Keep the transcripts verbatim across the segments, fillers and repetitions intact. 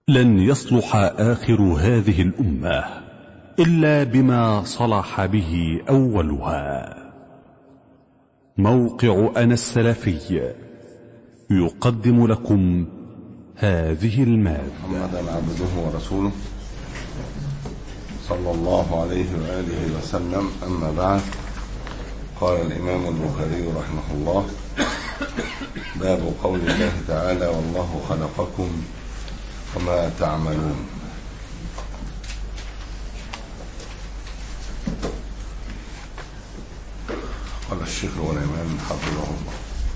لن يصلح آخر هذه الأمة إلا بما صلح به أولها. موقع أنا السلفي يقدم لكم هذه المادة. محمدا عبده ورسوله صلى الله عليه وآله وسلم. أما بعد، قال الإمام البخاري رحمه الله: باب قول الله تعالى: والله خلقكم وما تعملون. قال الشيخ والإمام حفظه الله: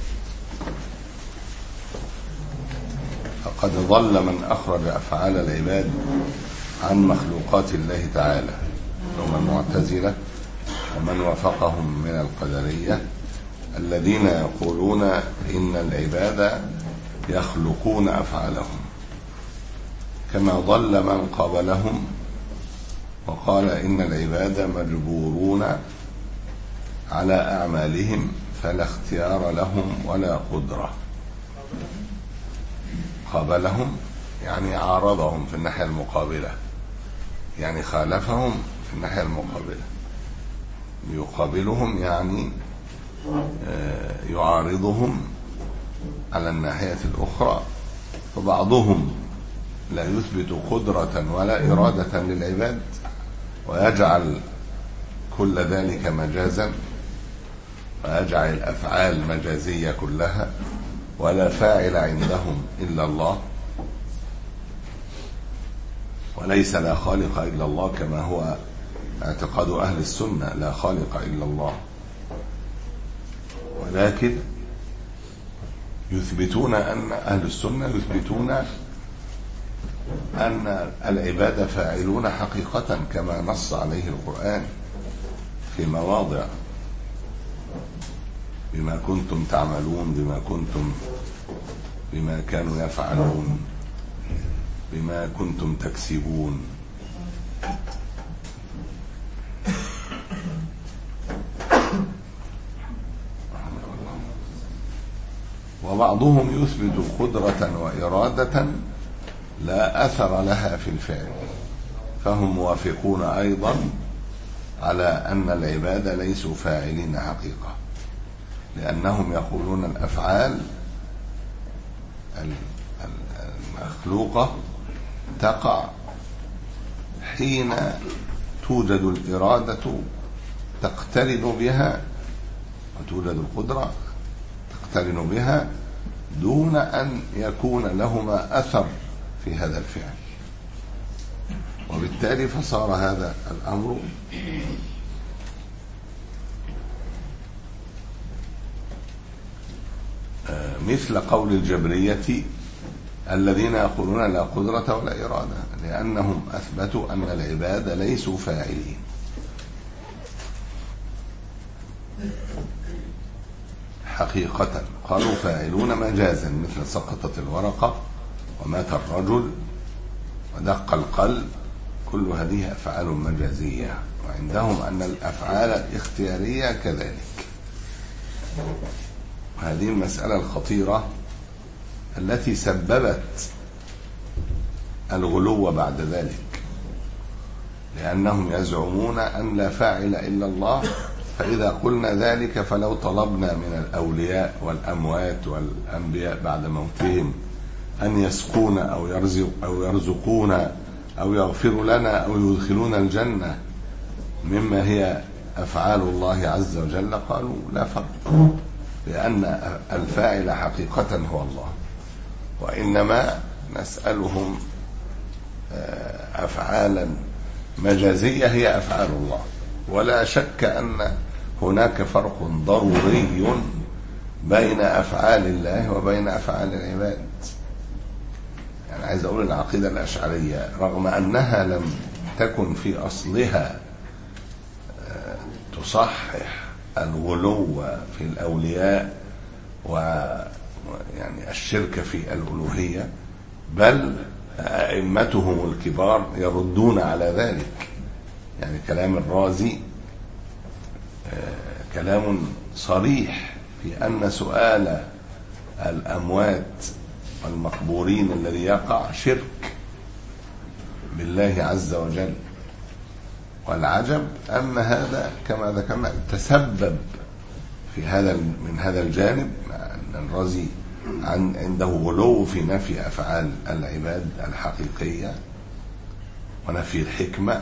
فقد ضل من أخرج أفعال العباد عن مخلوقات الله تعالى، هم المعتزلة ومن وافقهم من القدرية الذين يقولون إن العباد يخلقون أفعالهم، كما ضل من قبلهم وقال إن العباد مجبورون على أعمالهم فلا اختيار لهم ولا قدرة. قابلهم يعني عارضهم في الناحية المقابلة، يعني خالفهم في الناحية المقابلة. يقابلهم يعني يعارضهم على الناحية الأخرى. فبعضهم لا يثبت قدرة ولا إرادة للعباد ويجعل كل ذلك مجازا، ويجعل الأفعال مجازية كلها ولا فاعل عندهم إلا الله، وليس لا خالق إلا الله كما هو اعتقاد أهل السنة، لا خالق إلا الله. ولكن يثبتون أن أهل السنة يثبتون أن العباد فاعلون حقيقة كما نص عليه القرآن في مواضع: بما كنتم تعملون، بما كنتم بما كانوا يفعلون، بما كنتم تكسبون. وبعضهم يثبت قدرة وإرادة لا أثر لها في الفعل، فهم موافقون أيضا على أن العباد ليسوا فاعلين حقيقة، لأنهم يقولون الأفعال المخلوقة تقع حين توجد الإرادة تقترن بها، وتوجد القدرة تقترن بها دون أن يكون لهما أثر في هذا الفعل. وبالتالي فصار هذا الأمر مثل قول الجبرية الذين يقولون لا قدرة ولا إرادة، لأنهم أثبتوا أن العباد ليسوا فاعلين. حقيقة قالوا فاعلون مجازا، مثل سقطت الورقة ومات الرجل ودق القلب، كل هذه أفعال مجازية. وعندهم أن الأفعال الاختيارية كذلك. وهذه المسألة الخطيرة التي سببت الغلو بعد ذلك، لأنهم يزعمون أن لا فاعل إلا الله، فإذا قلنا ذلك فلو طلبنا من الأولياء والأموات والأنبياء بعد موتهم أن يسقون أو يرزق أو يرزقون أو يغفر لنا أو يدخلون الجنة مما هي أفعال الله عز وجل، قالوا لا فرق، لأن الفاعل حقيقة هو الله، وإنما نسألهم أفعالا مجازية هي أفعال الله. ولا شك أن هناك فرق ضروري بين أفعال الله وبين أفعال العباد. يعني عايز أقول العقيدة الأشعرية رغم أنها لم تكن في أصلها تصحح الغلو في الأولياء ويعني الشرك في الألوهية، بل أئمتهم الكبار يردون على ذلك. يعني كلام الرازي كلام صريح في أن سؤال الأموات والمقبورين الذي يقع شرك، بالله عز وجل. والعجب أن هذا كما ذكرنا تسبب في هذا من هذا الجانب أن الرازي عن عنده غلو في نفي أفعال العباد الحقيقية ونفي الحكمة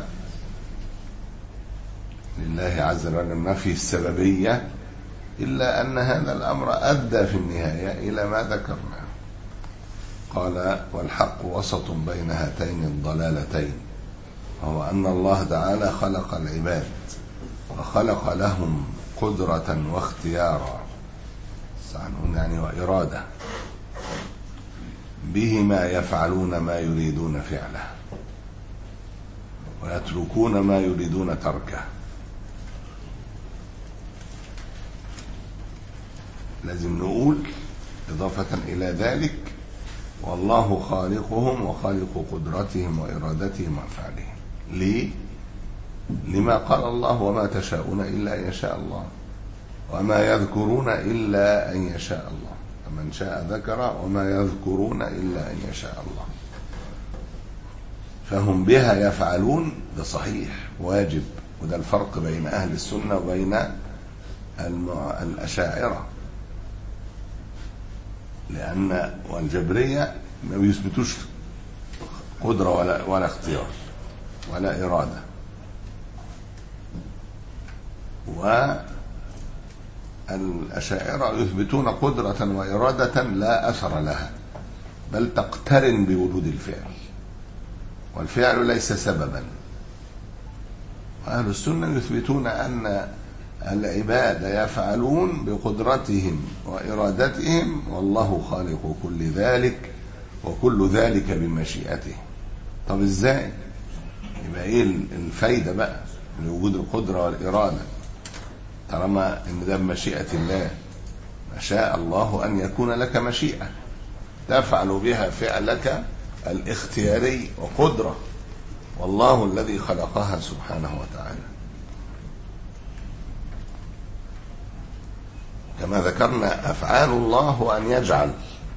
لله عز وجل، نفي السببية، إلا أن هذا الأمر أدى في النهاية إلى ما ذكرنا. قال: والحق وسط بين هاتين الضلالتين، وهو أن الله تعالى خلق العباد وخلق لهم قدرة واختيارا يعني وإرادة بهما يفعلون ما يريدون فعله ويتركون ما يريدون تركه. لازم نقول إضافة إلى ذلك: والله خالقهم وخالق قدرتهم وإرادتهم وأفعالهم. ليه؟ لما قال الله: وما تشاءون إلا أن يشاء الله وما يذكرون إلا أن يشاء الله، فمن شاء ذكر وما يذكرون إلا أن يشاء الله. فهم بها يفعلون، ده صحيح واجب، وده الفرق بين أهل السنة وبين الأشاعرة، لأن والجبرية ما بيثبتوش قدرة ولا, ولا اختيار ولا إرادة، والأشاعرة يثبتون قدرة وإرادة لا أثر لها، بل تقترن بوجود الفعل، والفعل ليس سببا. وأهل السنة يثبتون أن العباد يفعلون بقدرتهم وإرادتهم، والله خالق كل ذلك وكل ذلك بمشيئته. طب إزاي؟ يبقى إيه الفايدة بقى لوجود القدرة والإرادة طالما إن ده بمشيئة الله؟ ما شاء الله أن يكون لك مشيئة تفعل بها فعلك الاختياري وقدرة، والله الذي خلقها سبحانه وتعالى. كما ذكرنا أفعال الله هو أن يجعل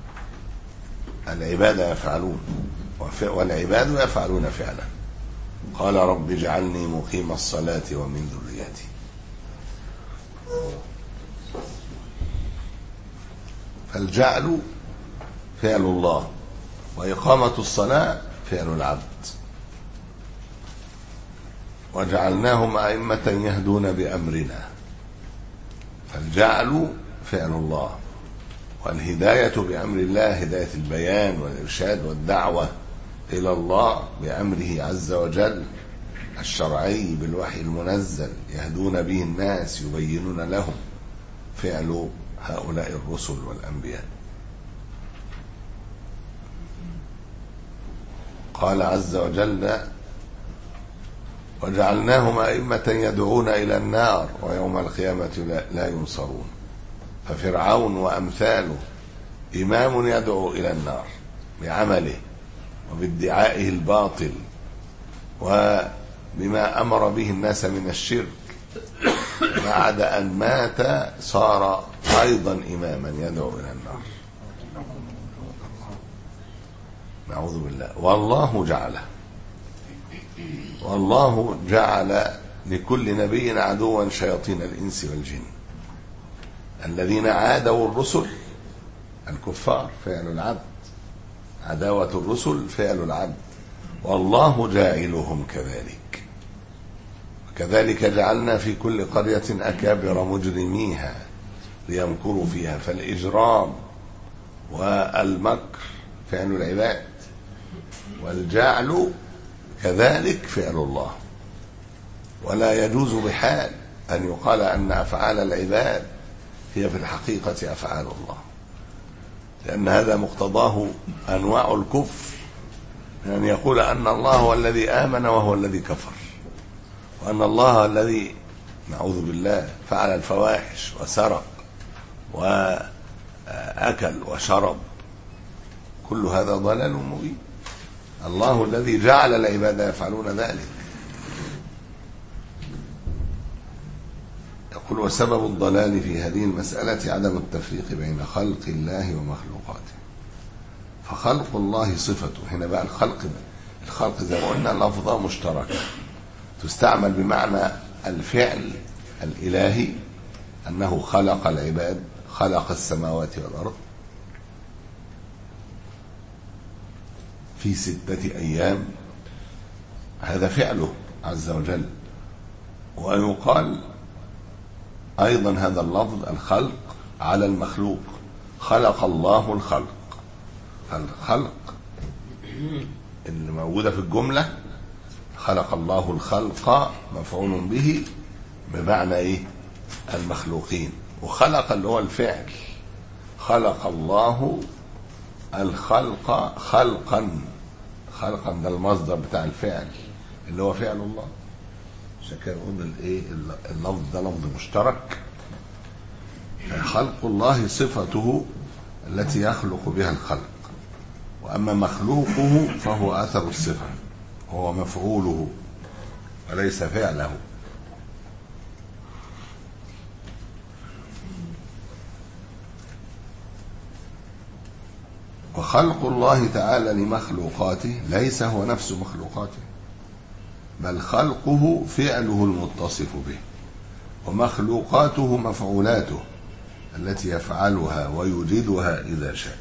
العباد يفعلون والعباد يفعلون فعلا. قال: رب اجعلني مقيم الصلاة ومن ذريتي. فالجعل فعل الله، وإقامة الصلاة فعل العبد. وجعلناهم أئمة يهدون بأمرنا، فالجعل فعل الله، والهداية بأمر الله هداية البيان والإرشاد والدعوة إلى الله بأمره عز وجل الشرعي بالوحي المنزل يهدون به الناس يبينون لهم، فعل هؤلاء الرسل والأنبياء. قال عز وجل: وجعلناهم أئمة يدعون إلى النار ويوم القيامة لا ينصرون. ففرعون وأمثاله إمام يدعو إلى النار بعمله وبادعائه الباطل وبما أمر به الناس من الشرك، بعد أن مات صار أيضا إماما يدعو إلى النار، نعوذ بالله. والله جعله والله جعل لكل نبي عدوا شياطين الإنس والجن. الذين عادوا الرسل الكفار فعل العبد، عداوة الرسل فعل العبد، والله جاعلهم كذلك. وكذلك جعلنا في كل قرية أكابر مجرميها ليمكروا فيها. فالإجرام والمكر فعل العباد، والجعل كذلك فعل الله. ولا يجوز بحال أن يقال أن أفعال العباد هي في الحقيقة أفعال الله، لأن هذا مقتضاه أنواع الكفر، من أن يقول أن الله هو الذي آمن وهو الذي كفر، وأن الله الذي نعوذ بالله فعل الفواحش وسرق وأكل وشرب، كل هذا ضلال مبين. الله الذي جعل العباد يفعلون ذلك. يقول: وسبب الضلال في هذه المسألة عدم التفريق بين خلق الله ومخلوقاته. فخلق الله صفته، هنا بقى الخلق الخلق زي ما قلنا لفظة مشتركة تستعمل بمعنى الفعل الإلهي، أنه خلق العباد، خلق السماوات والأرض في ستة أيام، هذا فعله عز وجل. ويقال أيضا هذا اللفظ الخلق على المخلوق، خلق الله الخلق. الخلق اللي موجودة في الجملة خلق الله الخلق مفعول به بمعنى إيه؟ المخلوقين. وخلق اللي هو الفعل، خلق الله الخلق خلقا، خلقا ده المصدر بتاع الفعل اللي هو فعل الله. عشان كده قلنا الايه اللفظ ده لفظ مشترك. خلق الله صفته التي يخلق بها الخلق، واما مخلوقه فهو اثر الصفه، هو مفعوله وليس فعله. وخلق الله تعالى لمخلوقاته ليس هو نفس مخلوقاته، بل خلقه فعله المتصف به، ومخلوقاته مفعولاته التي يفعلها ويوجدها إذا شاء.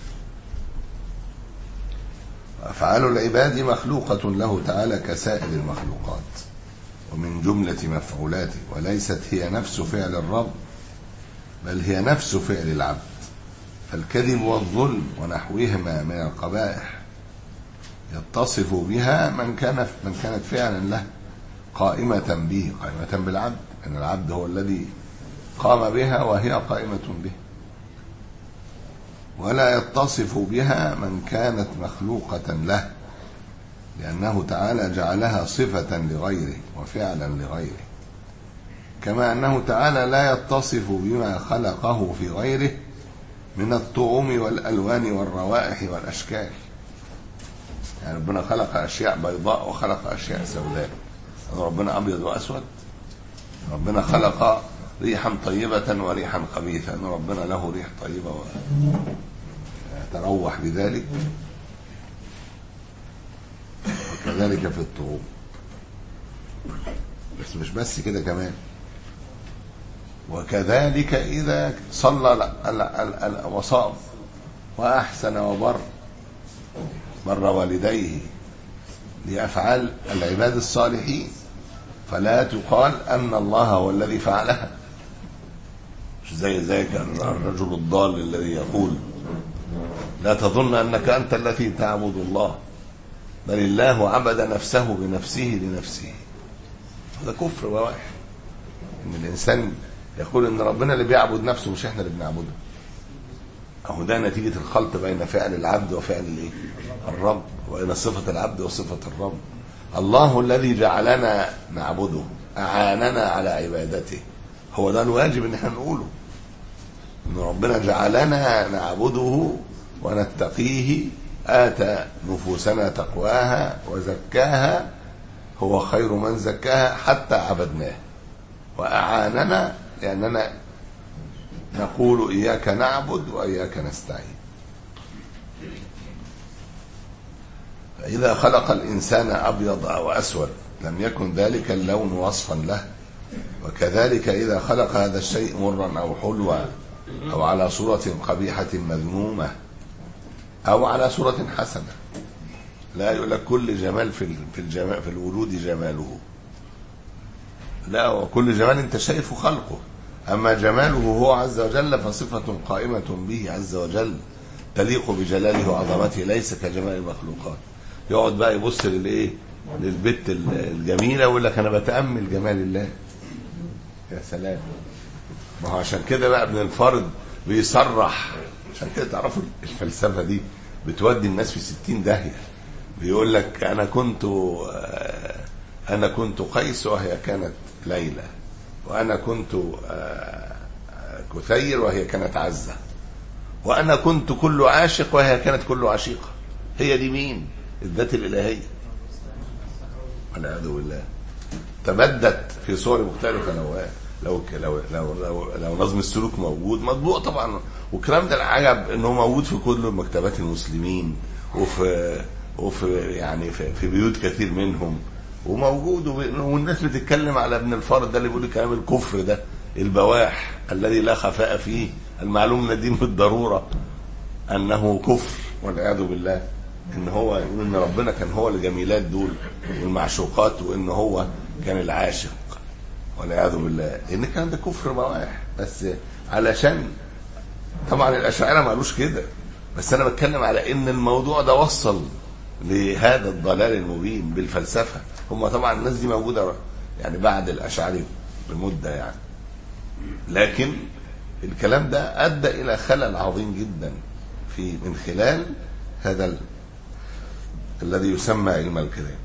أفعال العباد مخلوقة له تعالى كسائر المخلوقات ومن جملة مفعولاته، وليست هي نفس فعل الرب بل هي نفس فعل العبد. فالكذب والظلم ونحوهما من القبائح يتصف بها من كان من كانت فعلا له قائمة به، قائمة بالعبد، أن العبد هو الذي قام بها وهي قائمة به. ولا يتصف بها من كانت مخلوقة له، لأنه تعالى جعلها صفة لغيره وفعلا لغيره، كما أنه تعالى لا يتصف بما خلقه في غيره من الطعوم والألوان والروائح والأشكال. يعني ربنا خلق أشياء بيضاء وخلق أشياء سوداء، ربنا أبيض وأسود. ربنا خلق ريحا طيبة وريحا خبيثة، أن ربنا له ريح طيبة ويتروح بذلك، وكذلك في الطعوم. بس مش بس كده كمان، وكذلك إذا صلى وصام وأحسن وبر بر والديه لأفعال العباد الصالحين، فلا تقال أن الله هو الذي فعلها. مش زي ذلك الرجل الضال الذي يقول لا تظن أنك أنت الذي تعبد الله، بل الله عبد نفسه بنفسه لنفسه. هذا كفر بواح، إن الإنسان يقول إن ربنا اللي بيعبد نفسه مش إحنا اللي بنعبده. أهو ده نتيجة الخلط بين فعل العبد وفعل الإيه؟ الرب، وبين صفة العبد وصفة الرب. الله الذي جعلنا نعبده، أعاننا على عبادته، هو ده الواجب إن احنا نقوله، إن ربنا جعلنا نعبده ونتقيه، آتى نفوسنا تقواها وزكاها، هو خير من زكاها حتى عبدناه، وأعاننا لأننا نقول إياك نعبد وإياك نستعين. فإذا خلق الإنسان أبيض أو أسود لم يكن ذلك اللون وصفا له، وكذلك إذا خلق هذا الشيء مرا أو حلوا أو على صورة قبيحة مذمومة أو على صورة حسنة. لا يقول لك كل جمال في في الجمال في الوجود جماله، لا، وكل جمال أنت شايفه خلقه، أما جماله هو عز وجل فصفة قائمة به عز وجل تليق بجلاله وعظمته، ليس كجمال المخلوقات. يقعد بقى يبص للايه للبت الجميله ويقول لك انا بتامل جمال الله. يا سلام، ما هو عشان كده بقى ابن الفرد بيصرح. عشان كده تعرفوا الفلسفه دي بتودي الناس في ستين داهيه. بيقول لك انا كنت انا كنت قيس وهي كانت ليلى، وانا كنت كثير وهي كانت عزه، وانا كنت كل عاشق وهي كانت كل عشيقه. هي دي مين؟ الذات الإلهية والعياذ بالله، تبدت في صور مختلفة. لو لو لو لو, لو, لو نظم السلوك موجود مطبوع طبعا، والكلام ده العجب انه موجود في كل مكتبات المسلمين وفي وفي يعني في بيوت كثير منهم وموجود، والناس بتتكلم على ابن الفارض ده اللي بيقول كلام الكفر ده البواح الذي لا خفاء فيه، المعلوم من الدين بالضروره انه كفر والعياذ بالله. ان هو يقول ان ربنا كان هو الجميلات دول والمعشوقات، وان هو كان العاشق والعياذ بالله، ان كان ده كفر بواح. بس علشان طبعا الاشاعره ما قالوش كده، بس انا بتكلم على ان الموضوع ده وصل لهذا الضلال المبين بالفلسفه. هم طبعا الناس دي موجوده يعني بعد الاشاعره بمده يعني، لكن الكلام ده ادى الى خلل عظيم جدا في من خلال هذا ال... الذي يسمى علم الكلام.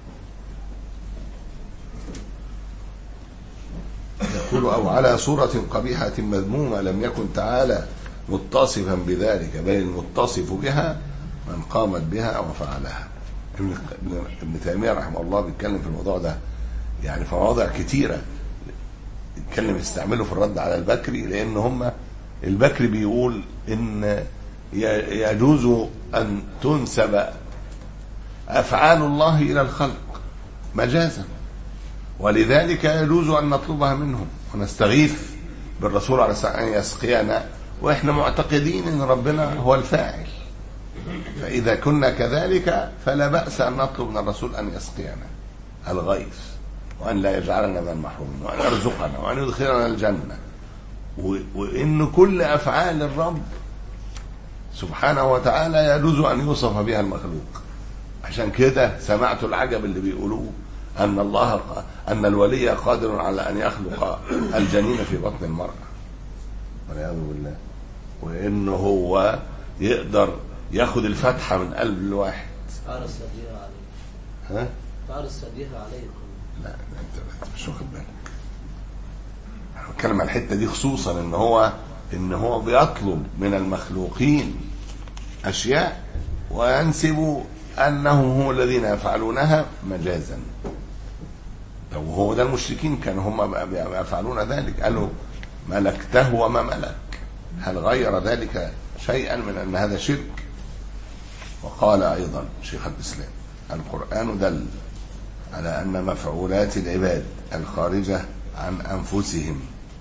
يقول او على صورة قبيحة مذمومة لم يكن تعالى متصفا بذلك، بل المتصف بها من قامت بها وفعلها. ابن ابن تيمية رحمه الله بيتكلم في الموضوع ده يعني في مواضع كتيرة، يتكلم يستعمله في الرد على البكري، لان هم البكري بيقول ان يجوز ان تنسب افعال الله الى الخلق مجازا، ولذلك يجوز ان نطلبها منهم ونستغيث بالرسول عليه الصلاه والسلام ان يسقينا، واحنا معتقدين ان ربنا هو الفاعل. فاذا كنا كذلك فلا باس ان نطلب من الرسول ان يسقينا الغيث، وان لا يجعلنا من المحرومين، وان يرزقنا، وان يدخلنا الجنه، وان كل افعال الرب سبحانه وتعالى يجوز ان يوصف بها المخلوق. عشان كده سمعت العجب اللي بيقولوه ان الله ان الولي قادر على ان يخلق الجنين في بطن المرأة والعياذ بالله، وانه هو يقدر ياخد الفتحة من قلب الواحد. تعال السديها عليكم. ها؟ تعال السديها عليكم. لا انت مش واخد بالك. انا بتكلم عن الحتة دي خصوصا، ان هو ان هو بيطلب من المخلوقين اشياء وينسب انهم هم الذين يفعلونها مجازا. لو هو ده المشركين كانوا هم يفعلون ذلك، قالوا ملكته وما ملك، هل غير ذلك شيئا من ان هذا شرك؟ وقال ايضا شيخ الاسلام القرآن دل على ان مفعولات العباد الخارجة عن انفسهم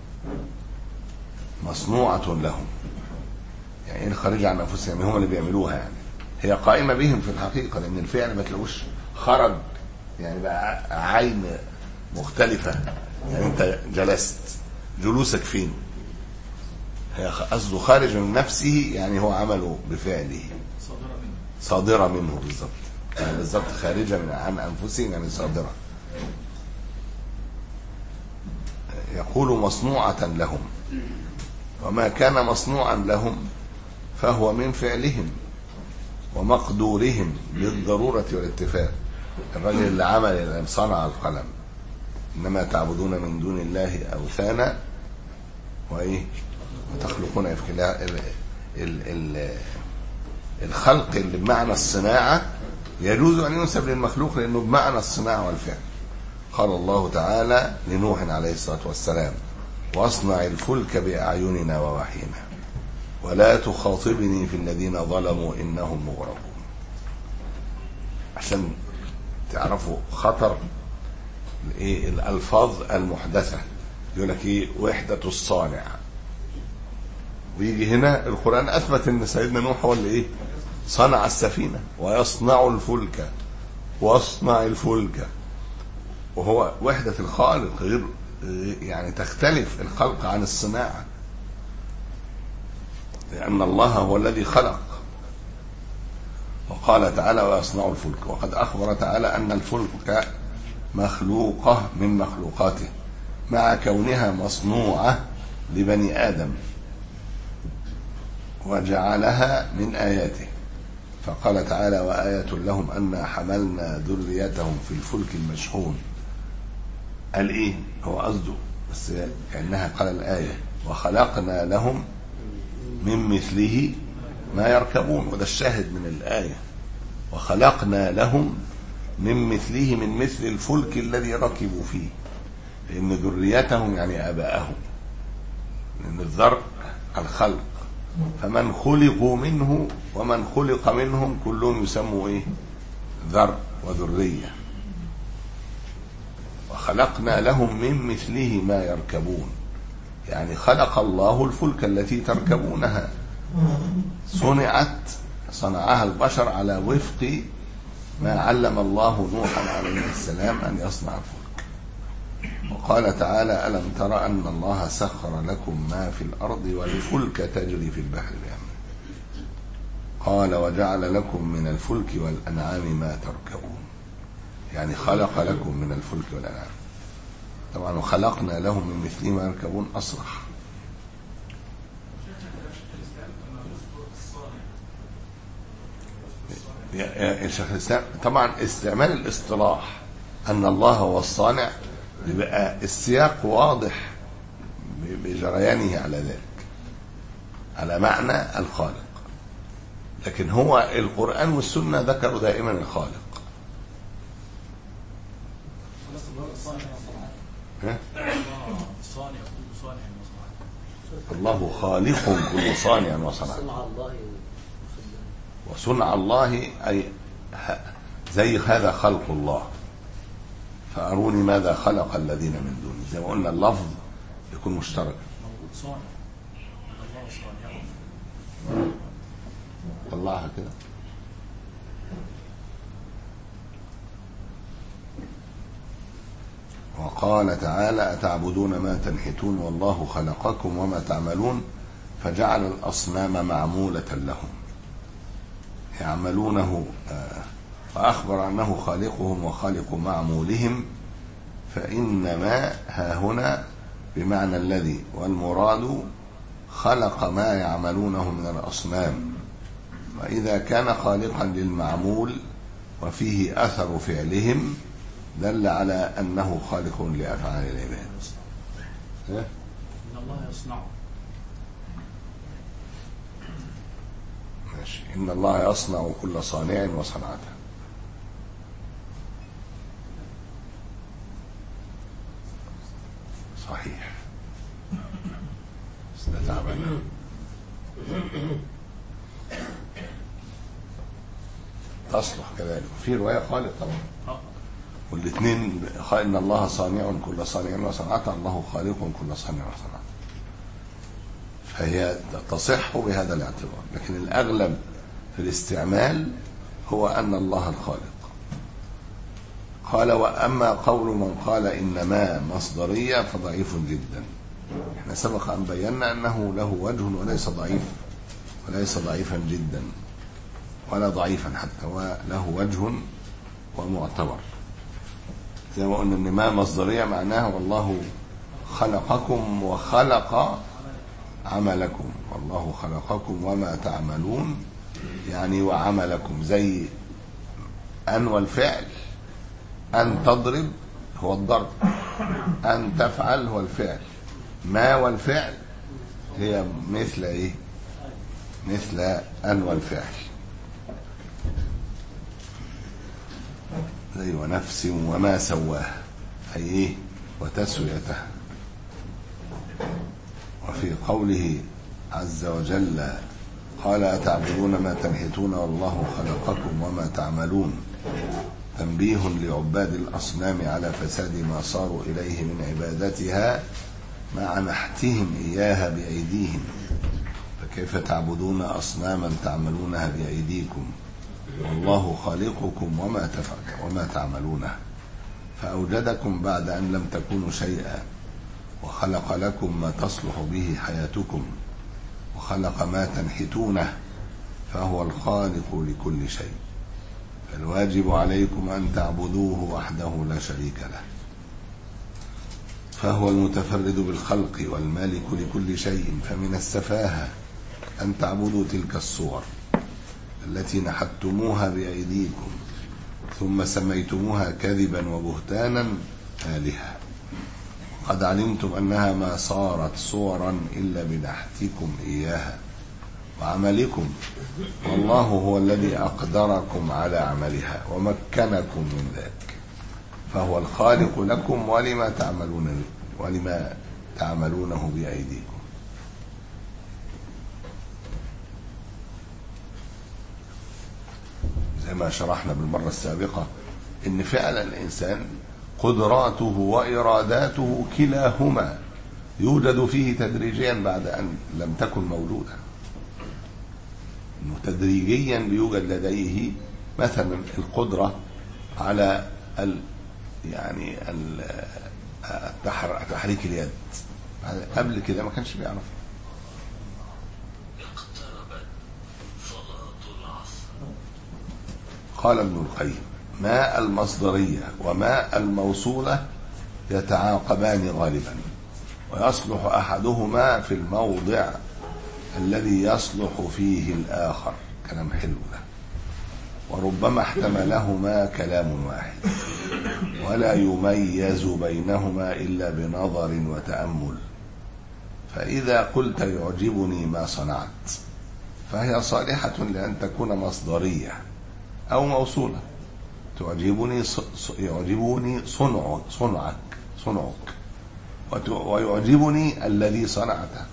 مصنوعة لهم. يعني ايه الخارجة عن انفسهم؟ هم اللي بيعملوها، يعني هي قائمة بهم في الحقيقة، لان الفعل ما تلاقوش خرج يعني بقى عين مختلفة. يعني انت جلست، جلوسك فين؟ هي قصده خارج من نفسه، يعني هو عمله بفعله، صادرة منه بالضبط، يعني بالضبط خارجة من عن انفسهم يعني صادرة. يقول مصنوعة لهم، وما كان مصنوعا لهم فهو من فعلهم ومقدورهم بالضرورة والاتفاق. الرجل اللي عمل اللي صنع القلم، انما تعبدون من دون الله اوثانا وايه وتخلقون افكلا. الخلق اللي بمعنى الصناعة يجوز ان ينسب للمخلوق لانه بمعنى الصناعة والفعل. قال الله تعالى لنوح عليه الصلاة والسلام واصنع الفلك بأعيننا ووحينا ولا تخاطبني في الذين ظلموا إنهم مغرقون. عشان تعرفوا خطر ايه الألفاظ المحدثة. يقول لك ايه وحدة الصانع، ويجي هنا القرآن أثبت ان سيدنا نوح هو اللي ايه صنع السفينة، ويصنع الفلك واصنع الفلك، وهو وحدة الخالق، غير يعني تختلف الخلق عن الصناعة، لأن الله هو الذي خلق. وقال تعالى ويصنع الفلك، وقد أخبر تعالى أن الفلك مخلوقة من مخلوقاته مع كونها مصنوعة لبني آدم، وجعلها من آياته. فقال تعالى وآية لهم أن حملنا ذريتهم في الفلك المشحون. قال إيه هو قصده، بس كأنها قال الآية وخلقنا لهم من مثله ما يركبون، وده الشاهد من الآية وخلقنا لهم من مثله، من مثل الفلك الذي ركبوا فيه، لأن ذريتهم يعني آباءهم، لأن الذر الخلق، فمن خلقوا منه ومن خلق منهم كلهم يسموا إيه ذر وذرية. وخلقنا لهم من مثله ما يركبون، يعني خلق الله الفلك التي تركبونها، صنعت صنعها البشر على وفق ما علم الله نوحا عليه السلام أن يصنع الفلك. وقال تعالى: ألم تر أن الله سخر لكم ما في الأرض والفلك تجري في البحر بأمره. قال: وجعل لكم من الفلك والأنعام ما تركبون، يعني خلق لكم من الفلك والأنعام. طبعا وخلقنا لهم من مثله ما يركبون أصرح. يا شيخ الإسلام، طبعا استعمال الاصطلاح أن الله هو الصانع يبقى السياق واضح بجريانه على ذلك، على معنى الخالق. لكن هو القرآن والسنة ذكروا دائما الخالق. الله خالق كل صانع وصنع. وصنع الله أي زي هذا خلق الله، فأروني ماذا خلق الذين من دونه. زي ما قلنا اللفظ يكون مشترك. طلعها كده. وقال تعالى: أتعبدون ما تنحتون والله خلقكم وما تعملون فجعل الأصنام معمولة لهم يعملونه، فأخبر أنه خالقهم وخالق معمولهم. فإنما ها هنا بمعنى الذي، والمراد خلق ما يعملونه من الأصنام. وإذا كان خالقا للمعمول وفيه أثر فعلهم دل على أنه خالق لأفعال العباد. إن الله يصنع. ماشي. إن الله يصنع كل صانع وصنعته. صحيح. استتعبنا. تصلح كذلك. في رواية خالق طبعا، والاثنين إن الله صانع كل صانع وصنعته، الله خالق كل صانع وصنعته، فهي تصح بهذا الاعتبار. لكن الأغلب في الاستعمال هو أن الله الخالق. قال: وأما قول من قال إنما مصدرية فضعيف جدا. احنا سبق أن بينا أنه له وجه وليس ضعيف، وليس ضعيفا جدا ولا ضعيفا حتى، وله وجه ومعتبر. زي ما قلنا إنما مصدرية معناها والله خلقكم وخلق عملكم، والله خلقكم وما تعملون، يعني وعملكم. زي أن والفعل، أن تضرب هو الضرب، أن تفعل هو الفعل، ما والفعل هي مثل إيه؟ مثل أن والفعل. زي ونفس وما سواه، أي إيه؟ وتسويته. وفي قوله عز وجل: قال: أتعبدون ما تنحتون والله خلقكم وما تعملون، تنبيه لعباد الأصنام على فساد ما صاروا إليه من عبادتها مع نحتهم إياها بأيديهم، فكيف تعبدون أصناما تعملونها بأيديكم والله خالقكم وما تفعل وما تعملونه، فأوجدكم بعد أن لم تكونوا شيئا، وخلق لكم ما تصلح به حياتكم، وخلق ما تنحتونه، فهو الخالق لكل شيء، فالواجب عليكم أن تعبدوه وحده لا شريك له، فهو المتفرد بالخلق والمالك لكل شيء. فمن السفاهة أن تعبدوا تلك الصور التي نحتموها بأيديكم ثم سميتموها كذبا وبهتانا آلهة، قد علمتم أنها ما صارت صورا إلا بنحتكم إياها وعملكم، والله هو الذي أقدركم على عملها ومكنكم من ذلك، فهو الخالق لكم ولما تعملون ولما تعملونه بأيديكم. زي ما شرحنا بالمرة السابقة إن فعلا الإنسان قدراته وإراداته كلاهما يوجد فيه تدريجيا بعد أن لم تكن موجودة، إنه تدريجيا يوجد لديه مثلا القدرة على ال يعني ال تحريك اليد، قبل كده ما كانش بيعرف. قال ابن القيم: ما المصدرية وما الموصولة يتعاقبان غالبا، ويصلح أحدهما في الموضع الذي يصلح فيه الآخر. كلام حلو ده. وربما احتملهما كلام واحد، ولا يميز بينهما إلا بنظر وتأمل. فإذا قلت يعجبني ما صنعت فهي صالحة لأن تكون مصدرية أو موصولة. تعجبني يعجبني صنعك صنعك صنعك ويعجبني الذي صنعته.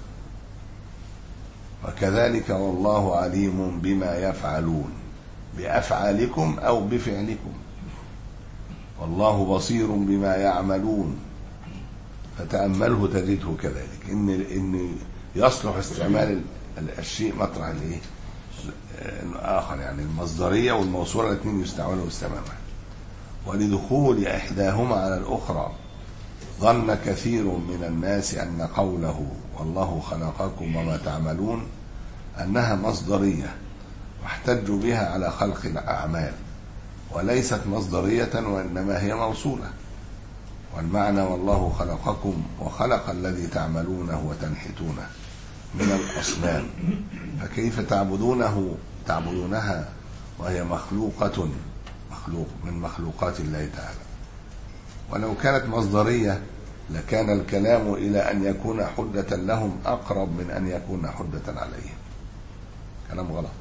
وكذلك والله عليم بما يفعلون بأفعالكم أو بفعلكم، والله بصير بما يعملون. فتأمله تجده كذلك، إن إن يصلح استعمال الشيء مطرح الايه الآخر، يعني المصدرية والموصولة الاثنين يستعملوا استعمالا. ولدخول إحداهما على الأخرى ظن كثير من الناس أن قوله والله خلقكم وما تعملون أنها مصدرية، واحتجوا بها على خلق الأعمال، وليست مصدرية وإنما هي موصولة. والمعنى والله خلقكم وخلق الذي تعملونه وتنحتونه من الأصنام، فكيف تعبدونه تعبدونها وهي مخلوقة مخلوق من مخلوقات الله تعالى. ولو كانت مصدرية لكان الكلام إلى أن يكون حجة لهم أقرب من أن يكون حجة عليهم. كلام غلط.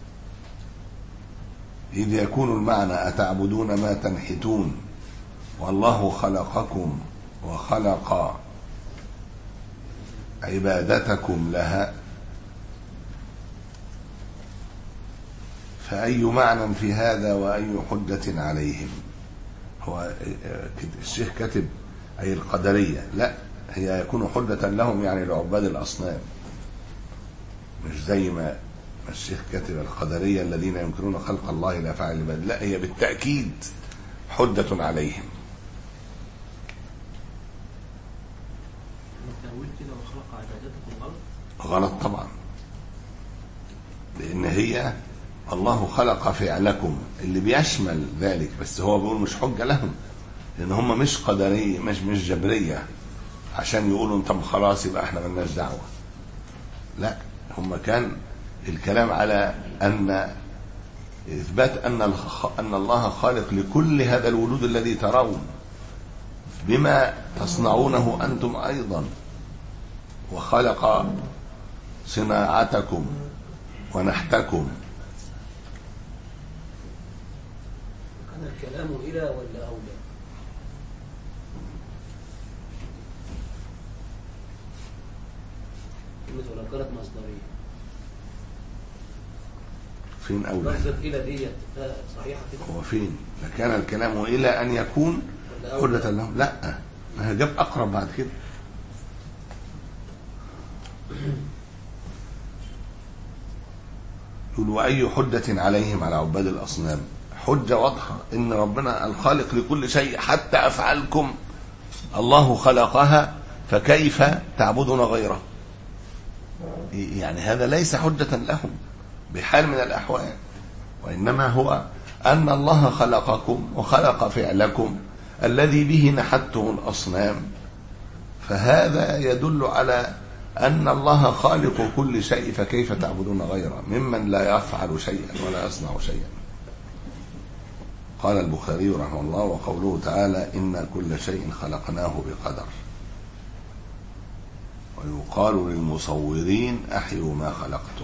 إذ يكون المعنى أتعبدون ما تنحتون والله خلقكم وخلق عبادتكم لها، فأي معنى في هذا وأي حجة عليهم؟ هو الشيخ كتب أي القدرية، لا، هي يكون حجة لهم يعني لعباد الأصنام، مش زي ما الشيخ كتب القدرية الذين ينكرون خلق الله لا فعل العباد، لا، هي بالتأكيد حجة عليهم. غلط طبعا، لأن هي الله خلق فعلكم اللي بيشمل ذلك، بس هو بيقول مش حجة لهم، لأن هم مش قدرية، مش مش جبرية عشان يقولوا انتم خلاص يبقى احنا ملناش دعوة. لا، هم كان الكلام على أن إثبات أن أن الله خالق لكل هذا الوجود الذي ترون بما تصنعونه أنتم أيضا، وخلق صناعتكم ونحتكم. كان الكلام إلى ولا أولى؟ كلمة ولا كانت مصدرية فين أولى؟ لفظة إلى ديت صحيحة كده؟ هو فين؟ لكان الكلام إلى أن يكون حجة لهم، لا، ما جاب أقرب بعد كده. يقول وأي حجة عليهم على عباد الأصنام؟ حجة واضحة إن ربنا الخالق لكل شيء، حتى أفعالكم الله خلقها، فكيف تعبدون غيره؟ يعني هذا ليس حجة لهم بحال من الأحوال، وإنما هو أن الله خلقكم وخلق فعلكم الذي به نحتم الأصنام، فهذا يدل على أن الله خالق كل شيء، فكيف تعبدون غيره ممن لا يفعل شيئا ولا يصنع شيئا. قال البخاري رحمه الله: وقوله تعالى إن كل شيء خلقناه بقدر. ويقال للمصورين أحيوا ما خلقتم.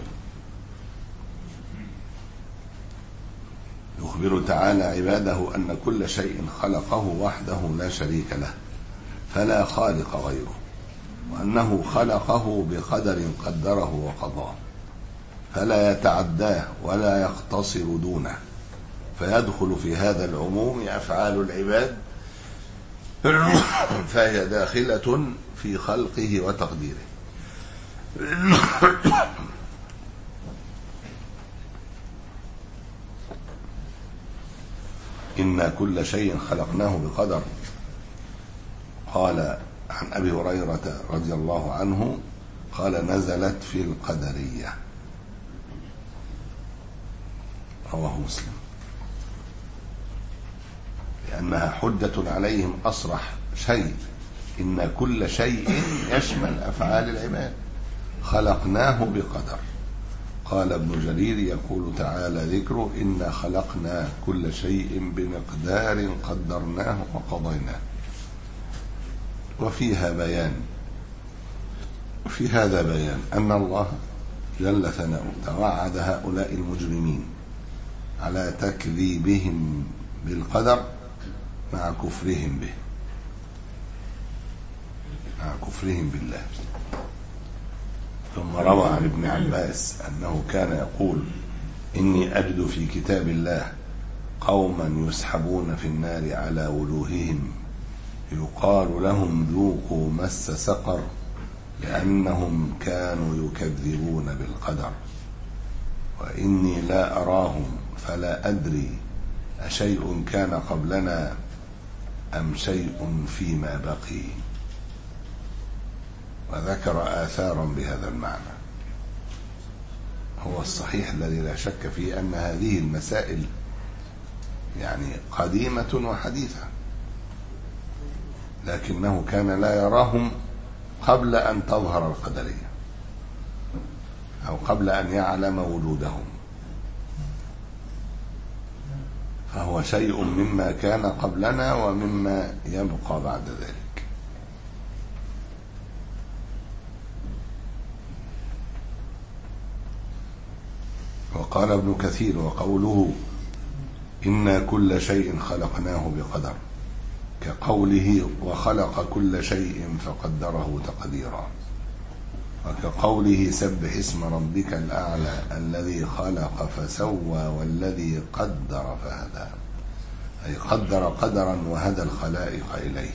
يخبر تعالى عباده أن كل شيء خلقه وحده لا شريك له فلا خالق غيره، وأنه خلقه بقدر قدره وقضاه فلا يتعداه ولا يقتصر دونه، فيدخل في هذا العموم أفعال العباد، فهي داخلة في خلقه وتقديره. إن كل شيء خلقناه بقدر. قال عن أبي هريرة رضي الله عنه قال نزلت في القدرية، رواه مسلم، لأنها حجة عليهم أصرح شيء. إن كل شيء يشمل أفعال العباد خلقناه بقدر. قال ابن جرير يقول تعالى ذكره إنا خلقنا كل شيء بمقدار قدرناه وقضيناه. وفيها بيان في هذا بيان أن الله جل ثناؤه توعد هؤلاء المجرمين على تكذيبهم بالقدر مع كفرهم به، مع كفرهم بالله. ثم روى عن ابن عباس أنه كان يقول إني أجد في كتاب الله قوما يسحبون في النار على وجوههم يقال لهم ذوقوا مس سقر لأنهم كانوا يكذبون بالقدر، وإني لا أراهم فلا أدري أشيء كان قبلنا أم شيء فيما بقي. وذكر آثارا بهذا المعنى. هو الصحيح الذي لا شك فيه أن هذه المسائل يعني قديمة وحديثة، لكنه كان لا يراهم قبل أن تظهر القدرية أو قبل أن يعلم وجودهم، فهو شيء مما كان قبلنا ومما يبقى بعد ذلك. وقال ابن كثير وقوله إنا كل شيء خلقناه بقدر كقوله وخلق كل شيء فقدره تقديرا، وكقوله سبح اسم ربك الأعلى الذي خلق فسوى والذي قدر فهدى، أي قدر قدرا وهدى الخلائق إليه.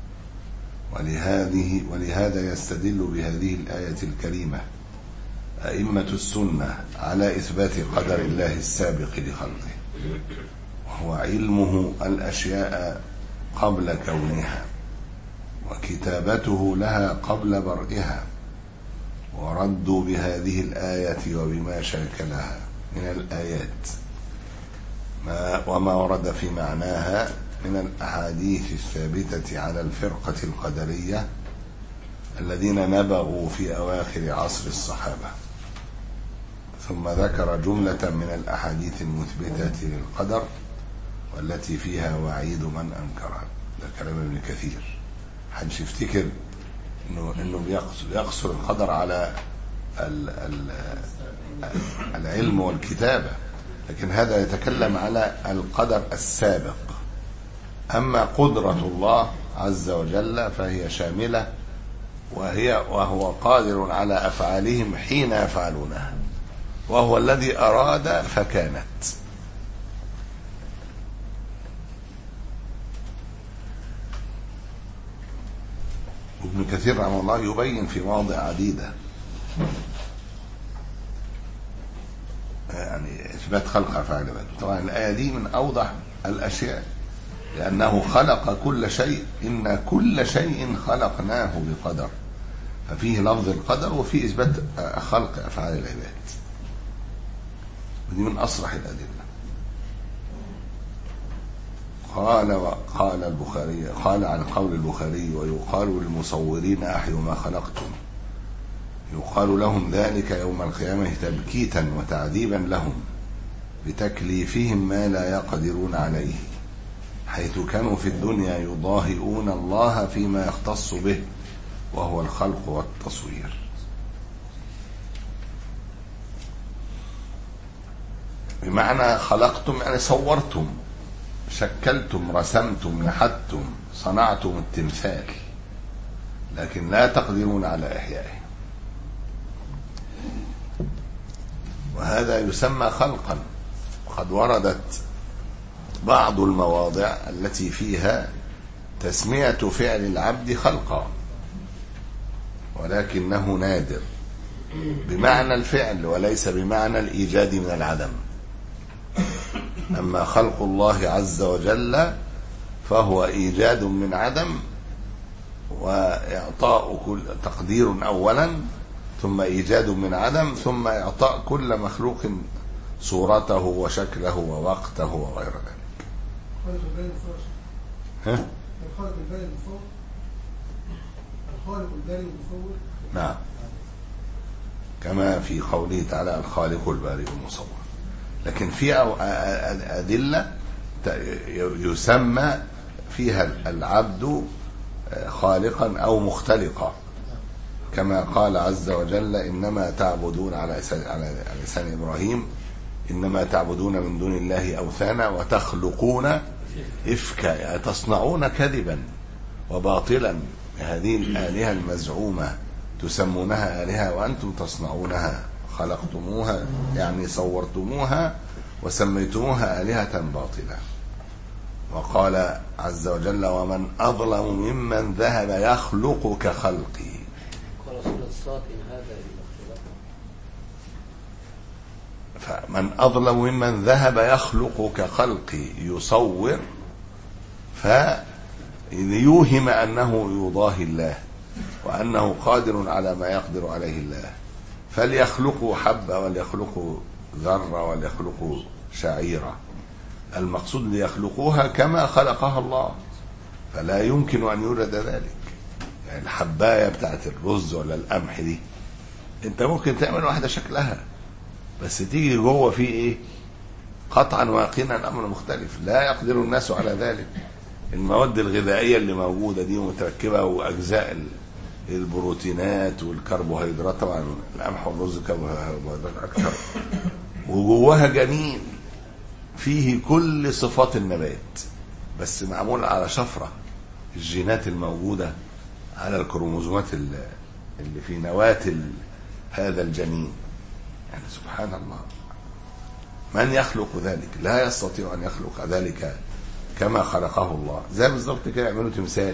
ولهذه ولهذا يستدل بهذه الآية الكريمة أئمة السنة على إثبات قدر الله السابق لخلقه، وهو علمه الأشياء قبل كونها وكتابته لها قبل برئها، وردوا بهذه الآية وبما شاكلها من الآيات ما وما ورد في معناها من الأحاديث الثابتة على الفرقة القدرية الذين نبغوا في أواخر عصر الصحابة. ثم ذكر جملة من الأحاديث المثبتة للقدر والتي فيها وعيد من أنكرها. ده كلام ابن كثير. حدش يفتكر إنه إنه يقصر القدر على ال ال العلم والكتابة، لكن هذا يتكلم على القدر السابق. أما قدرة الله عز وجل فهي شاملة، وهي وهو قادر على أفعالهم حين يفعلونها، وهو الذي أراد فكانت. ابن كثير رحمه الله يبين في مواضع عديدة يعني إثبات خلق أفعال العباد. طبعا الآية دي من أوضح الأشياء، لأنه خلق كل شيء، إن كل شيء خلقناه بقدر، ففيه لفظ القدر وفيه إثبات خلق أفعال العباد، ودي من أصرح الأدلة. قال وقال البخاري قال عن قول البخاري ويقال للمصورين أحيوا ما خلقتم، يقال لهم ذلك يوم القيامة تبكيتا وتعذيبا لهم بتكليفهم ما لا يقدرون عليه، حيث كانوا في الدنيا يضاهئون الله فيما يختص به وهو الخلق والتصوير. بمعنى خلقتم يعني صورتم، شكلتم، رسمتم، نحتم، صنعتم التمثال، لكن لا تقدرون على إحيائه. وهذا يسمى خلقا. قد وردت بعض المواضع التي فيها تسمية فعل العبد خلقا، ولكنه نادر بمعنى الفعل وليس بمعنى الإيجاد من العدم. أما خلق الله عز وجل فهو إيجاد من عدم وإعطاء كل تقدير أولا، ثم إيجاد من عدم، ثم إعطاء كل مخلوق صورته وشكله ووقته وغير ذلك. ها؟ الخالق البارئ المصور. الخالق البارئ المصور. نعم، كما في قوله تعالى الخالق البارئ المصور. لكن في أدلة يسمى فيها العبد خالقا أو مختلقا، كما قال عز وجل إنما تعبدون على لسان إبراهيم إنما تعبدون من دون الله أوثانا وتخلقون إفكا، يعني تصنعون كذبا وباطلا. هذه الآلهة المزعومة تسمونها آلهة وأنتم تصنعونها، خلقتموها يعني صورتموها وسميتموها آلهة باطلة. وقال عز وجل ومن أظلم ممن ذهب يخلق كخلقي. قال سورة الصاد إن هذا إلا اختلاق. فمن أظلم ممن ذهب يخلق كخلقي يصور، فليوهم أنه يضاهي الله وأنه قادر على ما يقدر عليه الله، فليخلقوا حبة وليخلقوا ذرة وليخلقوا شعيرة. المقصود ليخلقوها كما خلقها الله، فلا يمكن أن يولد ذلك. يعني الحباية بتاعت الرز ولا القمح دي انت ممكن تعمل واحدة شكلها، بس تيجي جوه فيه ايه؟ قطعا ويقينا الأمر مختلف، لا يقدر الناس على ذلك. المواد الغذائية اللي موجودة دي متركبة، وأجزاء البروتينات والكربوهيدرات، طبعا القمح والرز كربوهيدرات أكثر، وجواها جنين فيه كل صفات النبات، بس معمول على شفرة الجينات الموجودة على الكروموزومات اللي في نواة هذا الجنين. يعني سبحان الله، من يخلق ذلك؟ لا يستطيع أن يخلق ذلك كما خلقه الله. زي بالظبط كده يعملوا تمثال،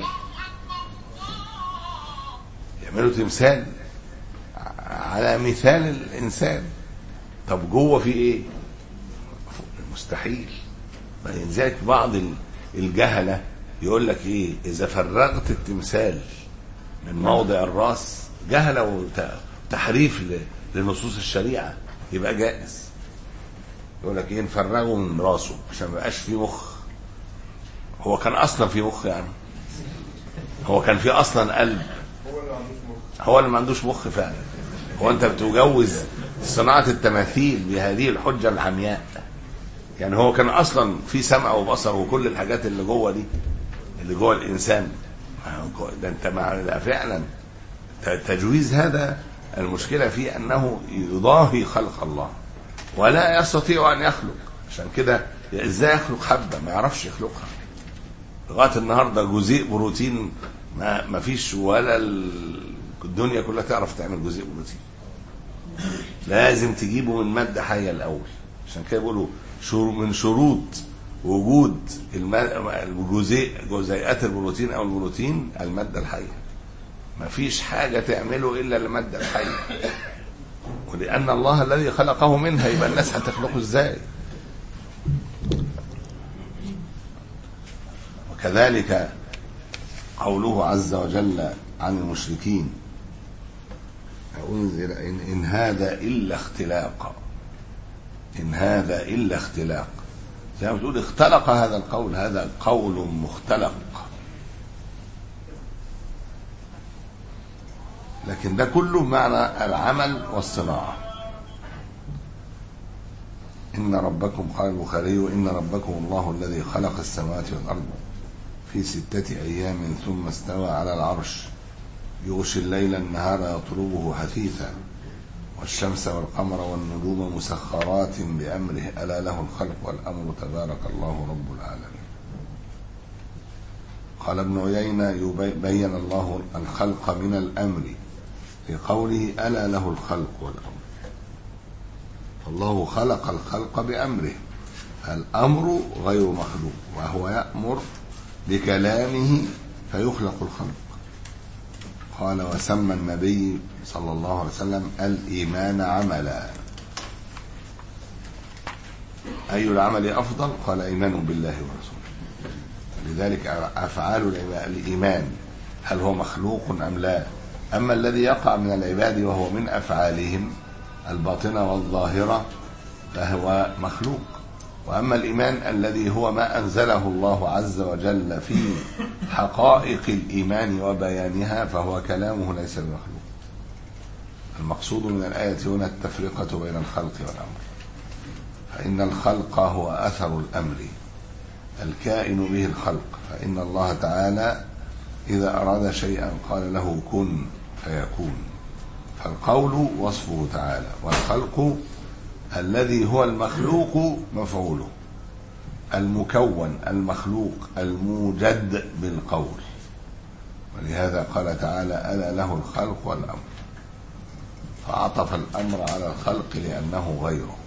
يعملوا تمثال على مثال الإنسان، طب جوه في ايه؟ مستحيل. لذلك بعض الجهلة يقول لك ايه؟ اذا فرغت التمثال من موضع الراس، جهلة وتحريف لنصوص الشريعة، يبقى جائز. يقول لك ايه؟ نفرغه من راسه عشان ما يبقاش فيه مخ. هو كان اصلا فيه مخ؟ يعني هو كان فيه اصلا قلب؟ هو اللي ما عندوش مخ فعلا. هو انت بتجوز صناعة التماثيل بهذه الحجة العمياء؟ يعني هو كان اصلا في سمع وبصر وكل الحاجات اللي جوه دي اللي جوه الانسان ده. انت مع ده فعلا تجويز هذا. المشكلة فيه انه يضاهي خلق الله ولا يستطيع ان يخلق. عشان كده ازاي يخلق حبة؟ ما يعرفش يخلقها لغاية النهاردة. جزيء بروتين ما, ما فيش، ولا الدنيا كلها تعرف تعمل جزيء بروتين. لازم تجيبه من مادة حية الأول. عشان كده بيقولوا من شروط وجود الجزيء جزيئات البروتين أو البروتين المادة الحية. ما فيش حاجة تعمله إلا المادة الحية، ولأن الله الذي خلقه منها، يبقى الناس هتخلقه إزاي؟ وكذلك قوله عز وجل عن المشركين أنزل إن, إن هذا إلا اختلاق، إن هذا إلا اختلاق. زي ما بتقول اختلق هذا القول، هذا قول مختلق. لكن ده كله معنى العمل والصناعة. إن ربكم، قال البخاري إن ربكم الله الذي خلق السماوات والأرض في ستة أيام ثم استوى على العرش يغشي الليل النهار يطلبه حثيثا والشمس والقمر والنجوم مسخرات بأمره ألا له الخلق والأمر تبارك الله رب العالمين. قال ابن عيينة يبين الله الخلق من الأمر في قوله ألا له الخلق والأمر. فالله خلق الخلق بأمره، الأمر غير مخلوق، وهو يأمر بكلامه فيخلق الخلق. قال وسمى النبي صلى الله عليه وسلم الإيمان عملا. أي العمل أفضل؟ قال إيمان بالله ورسوله. لذلك أفعال الإيمان هل هو مخلوق أم لا؟ أما الذي يقع من العباد وهو من أفعالهم الباطنة والظاهرة فهو مخلوق. وأما الإيمان الذي هو ما أنزله الله عز وجل في حقائق الإيمان وبيانها فهو كلامه ليس بمخلوق. المقصود من الآية هنا التفرقة بين الخلق والأمر، فإن الخلق هو أثر الأمر الكائن به الخلق، فإن الله تعالى إذا أراد شيئا قال له كن فيكون، فالقول وصفه تعالى، والخلق الذي هو المخلوق مفعوله، المكون المخلوق الموجد بالقول. ولهذا قال تعالى ألا له الخلق والأمر، فعطف الأمر على الخلق لأنه غيره.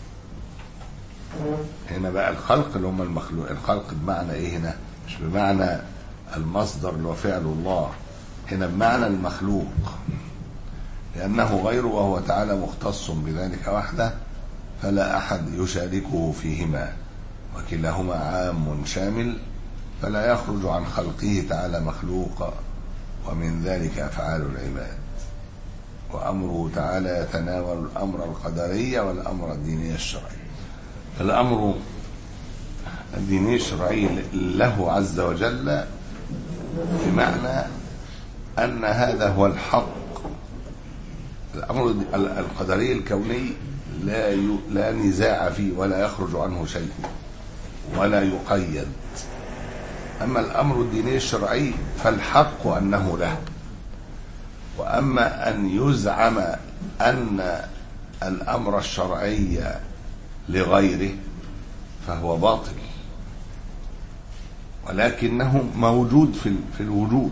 هنا بقى الخلق اللي هم المخلوق، الخلق بمعنى ايه هنا؟ مش بمعنى المصدر اللي هو فعل الله، هنا بمعنى المخلوق لأنه غيره وهو تعالى مختص بذلك وحده، فلا أحد يشاركه فيهما، وكلاهما عام شامل، فلا يخرج عن خلقه تعالى مخلوق، ومن ذلك أفعال العباد. وأمره تعالى يتناول الأمر القدري والأمر الديني الشرعي. الأمر الديني الشرعي له عز وجل بمعنى أن هذا هو الحق. الأمر القدري الكوني لا لا نزاع فيه ولا يخرج عنه شيء ولا يقيد. أما الأمر الديني الشرعي فالحق أنه له. وأما أن يزعم أن الأمر الشرعي لغيره فهو باطل، ولكنه موجود في في الوجود.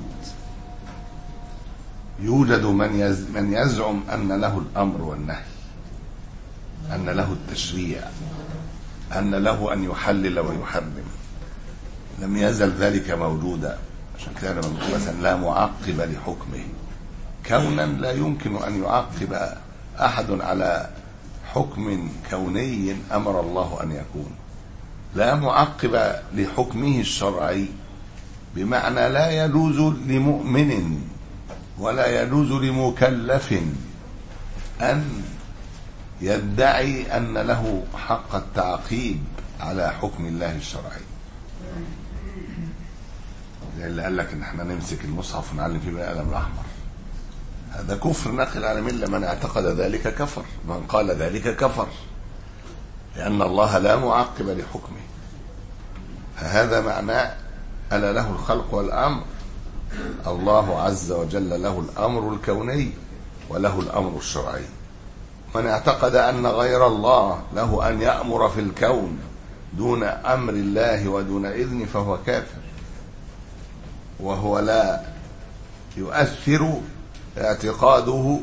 يوجد من من يزعم أن له الأمر والنهي، أن له التشريع، أن له أن يحلل ويحرم. لم يزل ذلك موجودا. عشان كده لما بنقول مثلا لا معقب لحكمه، كونا لا يمكن أن يعقب أحد على حكم كوني أمر الله أن يكون. لا معقب لحكمه الشرعي بمعنى لا يجوز لمؤمن ولا يجوز لمكلف أن يدعي أن له حق التعقيب على حكم الله الشرعي. زي اللي قال لك ان احنا نمسك المصحف ونعلم فيه بالقلم الأحمر، هذا كفر ناقل على ملة. من اعتقد ذلك كفر، من قال ذلك كفر، لأن الله لا معقب لحكمه. فهذا معناه ألا له الخلق والأمر. الله عز وجل له الأمر الكوني وله الأمر الشرعي. من اعتقد أن غير الله له أن يأمر في الكون دون أمر الله ودون إذن فهو كافر، وهو لا يؤثر اعتقاده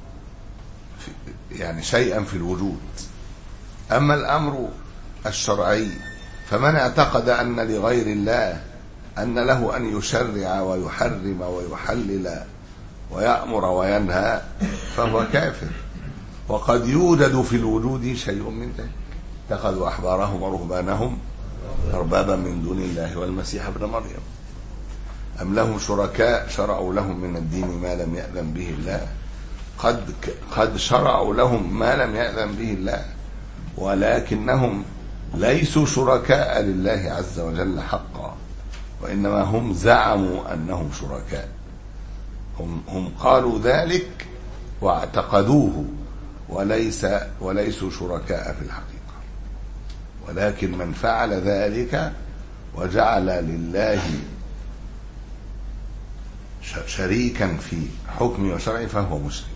يعني شيئا في الوجود. أما الأمر الشرعي فمن اعتقد أن لغير الله أن له أن يشرع ويحرم ويحلل ويأمر وينهى فهو كافر. وقد يوجد في الوجود شيء من ذلك. اتخذوا أحبارهم ورهبانهم أربابا من دون الله والمسيح ابن مريم أم لهم شركاء شرعوا لهم من الدين ما لم يأذن به الله. قد قد شرعوا لهم ما لم يأذن به الله، ولكنهم ليسوا شركاء لله عز وجل حقا، وإنما هم زعموا أنهم شركاء. هم, هم قالوا ذلك واعتقدوه، وليس وليسوا شركاء في الحقيقة. ولكن من فعل ذلك وجعل لله شريكا في حكمه وشرعه فهو مشرك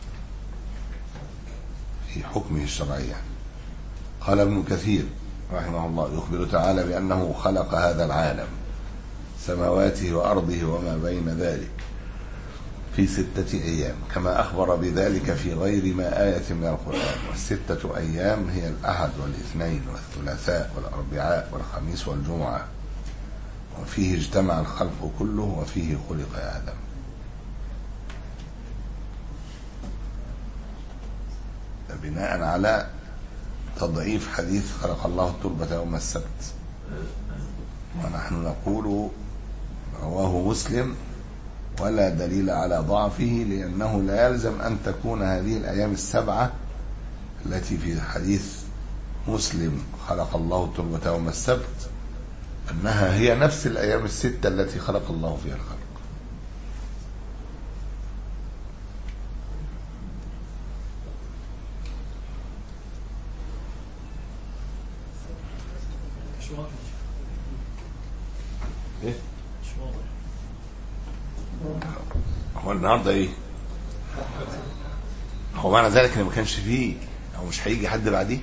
في حكمه الشرعي. قال ابن كثير رحمه الله يخبر تعالى بأنه خلق هذا العالم سماواته وأرضه وما بين ذلك في ستة أيام، كما أخبر بذلك في غير ما آية من القرآن. والستة أيام هي الأحد والاثنين والثلاثاء والأربعاء والخميس والجمعة، وفيه اجتمع الخلق كله وفيه خلق آدم. بناء على تضعيف حديث خلق الله التربة يوم السبت، ونحن نقول رواه مسلم ولا دليل على ضعفه، لأنه لا يلزم أن تكون هذه الأيام السبعة التي في حديث مسلم خلق الله التربة يوم السبت أنها هي نفس الأيام الستة التي خلق الله فيها الخلق. إيه؟ هو النهارده ايه؟ هو معنى ذلك ان ما كانش فيه او مش هيجي حد بعديه؟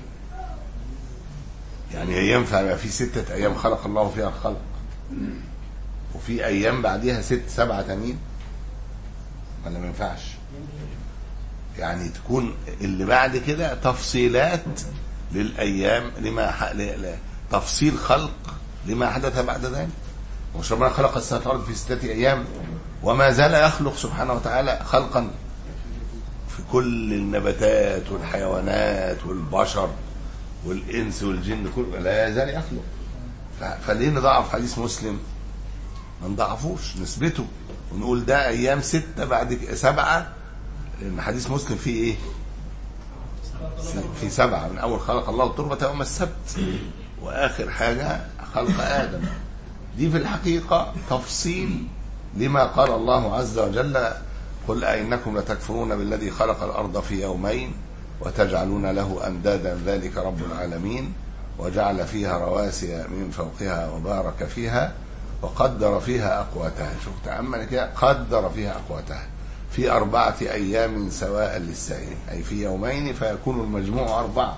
يعني ينفع يبقى في ستة ايام خلق الله فيها الخلق وفي ايام بعديها ست سبعة تانيين، ولا ما ينفعش؟ يعني تكون اللي بعد كده تفصيلات للايام لما ح... ل... تفصيل خلق لما حدث بعد ذلك. ومش ربنا خلق السماوات والارض في ستة ايام وما زال يخلق سبحانه وتعالى خلقا في كل النباتات والحيوانات والبشر والإنس والجن، كل لا يزال يخلق. فليه نضعف حديث مسلم؟ ما نضعفوش، نثبته ونقول ده أيام ستة بعد سبعة، لأن حديث مسلم فيه إيه؟ في سبعة، من أول خلق الله التربة يوم السبت وآخر حاجة خلق آدم. دي في الحقيقة تفصيل لما قال الله عز وجل: قل أئنكم لتكفرون بالذي خلق الأرض في يومين وتجعلون له أندادا ذلك رب العالمين وجعل فيها رواسي من فوقها وبارك فيها وقدر فيها أقواتها. شوف تأمل كده، قدر فيها أقواتها في أربعة أيام سواء للسائل، أي في يومين فيكون المجموع أربعة.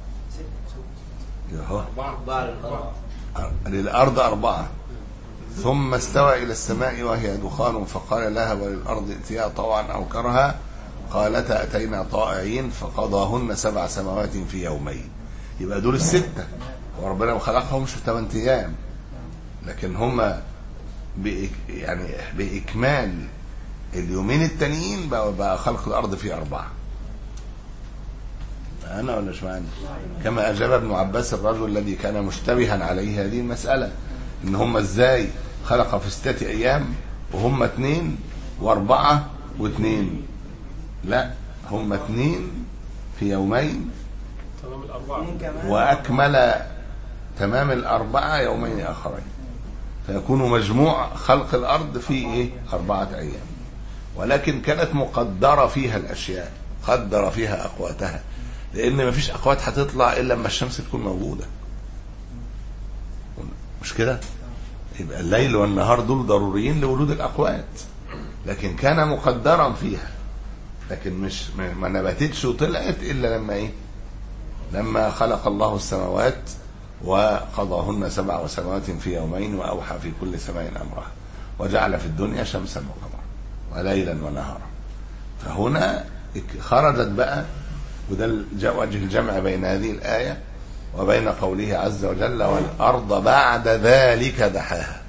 أربعة للأرض أربعة. ثم استوى إلى السماء وهي دخان فقال لها وللأرض ائتيا طوعا أو كرها قالتا أتينا طائعين فقضاهن سبع سماوات في يومين. يبقى دول الستة، وربنا خلقهم مش في ثمان أيام، لكن هم بإك يعني بإكمال اليومين التانيين بقى, بقى خلق الأرض في أربعة. أنا ولا مش معنى؟ كما أجاب ابن عباس الرجل الذي كان مشتبها عليه هذه المسألة، إن هم إزاي خلق في ستة أيام وهم اثنين وأربعة واثنين؟ لا، هم اثنين في يومين وأكمل تمام الأربعة يومين آخرين، فيكون مجموع خلق الأرض في إيه؟ أربعة أيام. ولكن كانت مقدرة فيها الأشياء، قدر فيها أقواتها، لأن ما فيش أقوات هتطلع إلا لما الشمس تكون موجودة، مش كده؟ يبقى الليل والنهار دول ضروريين لوجود الأقوات، لكن كان مقدرا فيها، لكن مش ما نبتتش وطلعت إلا لما إيه؟ لما خلق الله السماوات وقضاهن سبع سماوات في يومين وأوحى في كل سماء أمرها وجعل في الدنيا شمسا وقمرا وليلا ونهارا. فهنا خرجت بقى، وده وجه الجمع بين هذه الآية وبين قوله عز وجل: والأرض بعد ذلك دحاها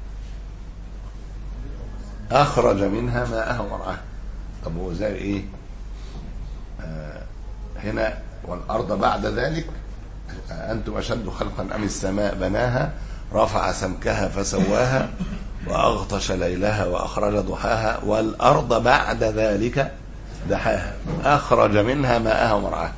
أخرج منها ماءها ومرعاها. طب هو زي إيه؟ آه هنا والأرض بعد ذلك أنتم أشد خلقا أم السماء بناها رفع سمكها فسواها وأغطش ليلها وأخرج ضحاها والأرض بعد ذلك دحاها أخرج منها ماءها ومرعاها.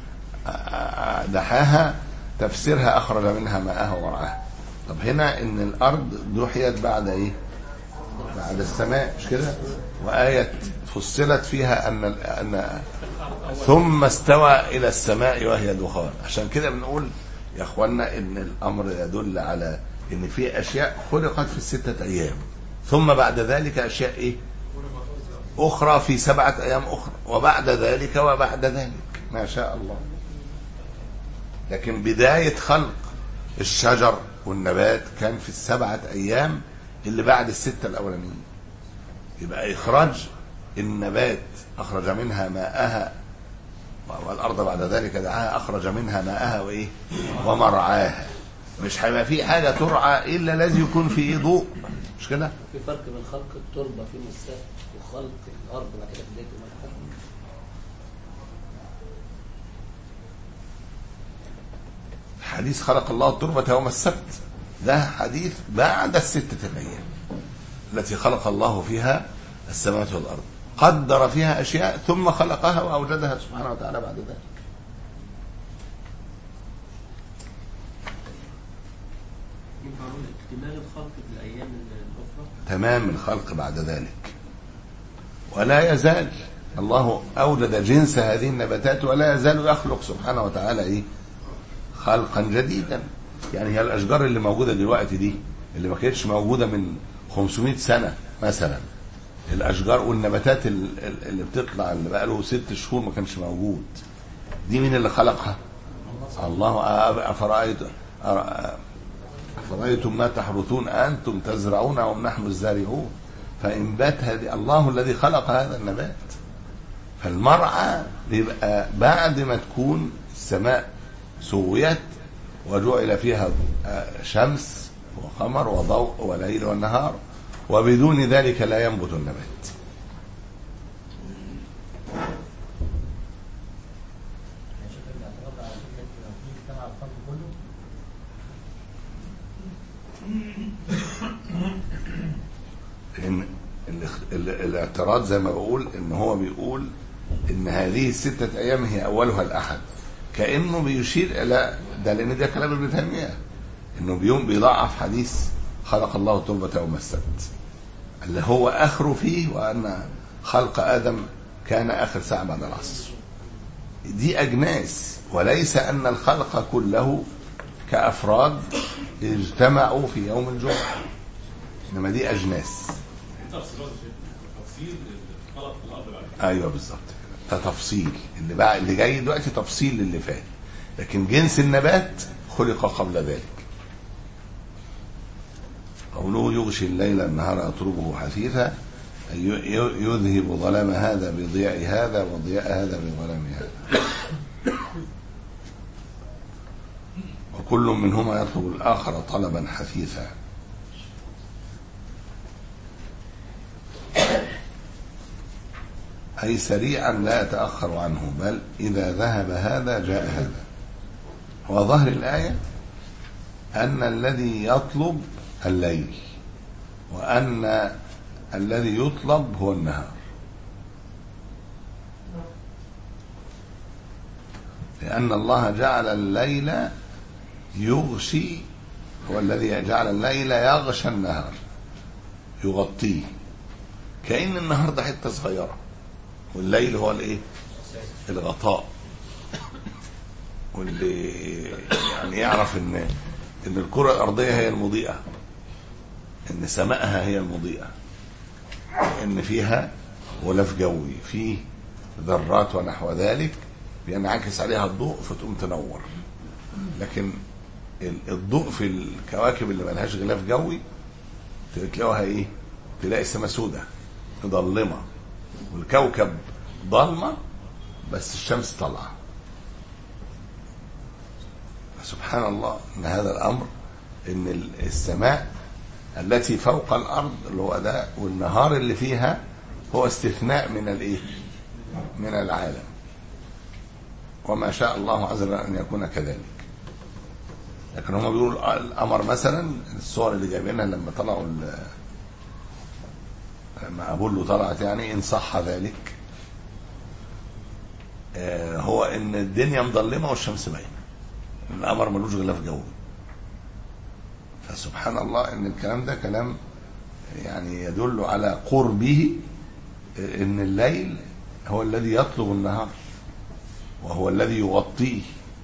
دحاها تفسيرها أخرج منها ماءها ومرعاها. طب هنا إن الأرض دحيت بعد إيه؟ بعد السماء، مش كده؟ وآية فصلت فيها أن أن ثم استوى إلى السماء وهي دخان. عشان كده بنقول يا أخوانا إن الأمر يدل على إن في أشياء خلقت في الستة أيام، ثم بعد ذلك أشياء إيه؟ أخرى في سبعة أيام أخرى، وبعد ذلك وبعد ذلك ما شاء الله. لكن بداية خلق الشجر والنبات كان في السبعة أيام اللي بعد الستة الأولانيين. يبقى إخراج النبات أخرج منها ماءها، والأرض بعد ذلك دعاها أخرج منها ماءها وإيه ومرعاها. مش هيبقى في حاجة ترعى إلا لازم يكون في إيه ضوء، مش كده؟ في فرق بين خلق التربة في السقف وخلق الأرض بعد كده في بداية المرحلة. حديث خلق الله التربة يوم السبت ده حديث بعد الستة الأيام التي خلق الله فيها السماوات والأرض، قدر فيها أشياء ثم خلقها وأوجدها سبحانه وتعالى بعد ذلك. اكتمال الخلق في الأيام الأخرى، تمام الخلق بعد ذلك. ولا يزال الله أوجد جنس هذه النباتات ولا يزال يخلق سبحانه وتعالى إيه خلقا جديدا. يعني هي الأشجار اللي موجودة دلوقتي دي اللي ما كانتش موجودة من خمسمائة سنة مثلا، الأشجار والنباتات اللي بتطلع اللي بقى له ست شهور ما كانش موجود، دي مين اللي خلقها؟ الله. أفرأيتم أفرأيتم ما تحرثون أنتم تزرعون أم نحن الزارعون، فإنبات هذه الله الذي خلق هذا النبات. فالمرعى بيبقى بعد ما تكون السماء سويت وجعل فيها شمس وقمر وضوء وليل والنهار، وبدون ذلك لا ينبت النبات. إن الاعتراض زي ما بقول ان هو بيقول ان هذه الستة ايام هي اولها الاحد، كأنه بيشير الى ده، لان ده كلام ابن تيمية انه بيوم بيضعف حديث خلق الله التربة يوم السبت اللي هو اخره فيه وان خلق ادم كان اخر ساعة بعد العصر. دي اجناس، وليس ان الخلق كله كافراد اجتمعوا في يوم الجمعة، انما دي اجناس. ايوه بالظبط كده، ده تفصيل اللي بقى اللي جاي دلوقتي تفصيل للي فات، لكن جنس النبات خلق قبل ذلك. قوله يغشي الليل النهار يطلبه حثيثا، يذهب ظلام هذا بضياء هذا وضياء هذا بظلام هذا، وكل منهما يطلب الآخر طلبا حثيثا. أي سريعا لا يتأخر عنه، بل إذا ذهب هذا جاء هذا. وظهر الآية أن الذي يطلب الليل وأن الذي يطلب هو النهار، لأن الله جعل الليل يغشي، هو الذي جعل الليل يغشى النهار يغطيه، كأن النهار ده حتة صغيرة والليل هو الايه الغطاء. واللي يعني يعرف ان ان الكرة الارضية هي المضيئة، ان سمائها هي المضيئة، ان فيها غلاف جوي فيه ذرات ونحو ذلك بينعكس عليها الضوء فتقوم تنور. لكن الضوء في الكواكب اللي ملهاش غلاف جوي تلاقوها ايه، تلاقي السماء سودة مظلمة والكوكب ضلمة بس الشمس طالعة. سبحان الله ان هذا الامر، ان السماء التي فوق الارض اللي هو ده والنهار اللي فيها هو استثناء من الايه من العالم، وما شاء الله عز وجل ان يكون كذلك. لكن هم بيقولوا القمر مثلا، الصور اللي جايبينها لما طلعوا لما أبولو طلعت يعني إن صح ذلك، آه هو إن الدنيا مظلمة والشمس باينة، القمر ملوش غلاف جوي. فسبحان الله إن الكلام ده كلام يعني يدل على قربه، إن الليل هو الذي يطلب النهار وهو الذي يغطيه،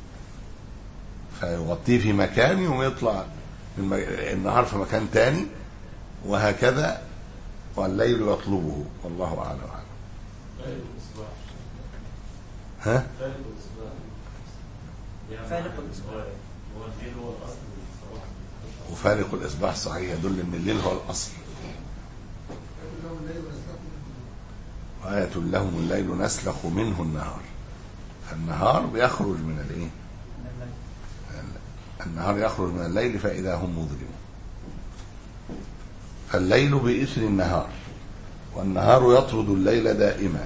فيغطيه في مكان ويطلع النهار في مكان تاني، وهكذا والليل يطلبه. والله أعلم. ها؟ فالق الإصباح وفالق الإصباح صحيح، يدل أن الليل هو الأصل. وآية لهم الليل نسلخ منه النهار. النهار بيخرج من الايه؟ النهار يخرج من الليل فإذا هم مظلمون. فالليل بإثر النهار، والنهار يطرد الليل دائما،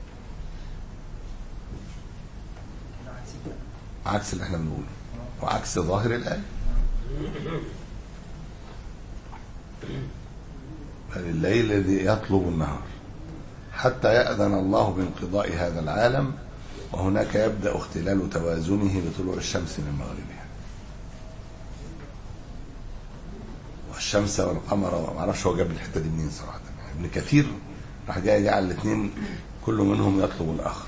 عكس اللي احنا بنقوله وعكس ظاهر الآية. فالليل الذي يطلب النهار حتى يأذن الله بانقضاء هذا العالم، وهناك يبدأ اختلال توازنه بطلوع الشمس من مغربها. والشمس والقمر، ما اعرفش هو جاب الحته دي منين صراحه، يعني ابن كثير راح جاي جعل الاثنين كل منهم يطلب الاخر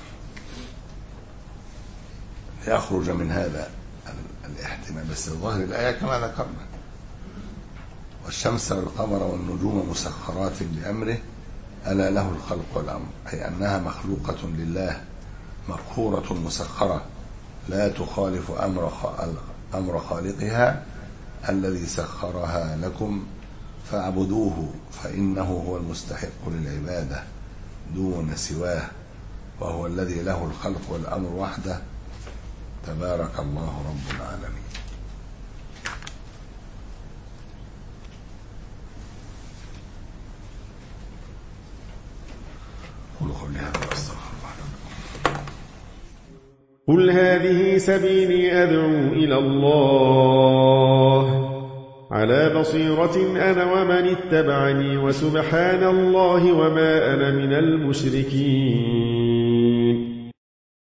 ليخرج من هذا الاحتمال، بس ظاهر الايه كما ذكرنا: والشمس والقمر والنجوم مسخرات بامره الا له الخلق والامر، اي انها مخلوقه لله مقهوره مسخره لا تخالف امر امر خالقها الذي سخرها لكم فاعبدوه فإنه هو المستحق للعبادة دون سواه، وهو الذي له الخلق والأمر وحده، تبارك الله رب العالمين. قل قولي هذا واستغفر الله. قل هذه سبيلي أدعو إلى الله على بصيرة أنا ومن اتبعني، وسبحان الله وما أنا من المشركين.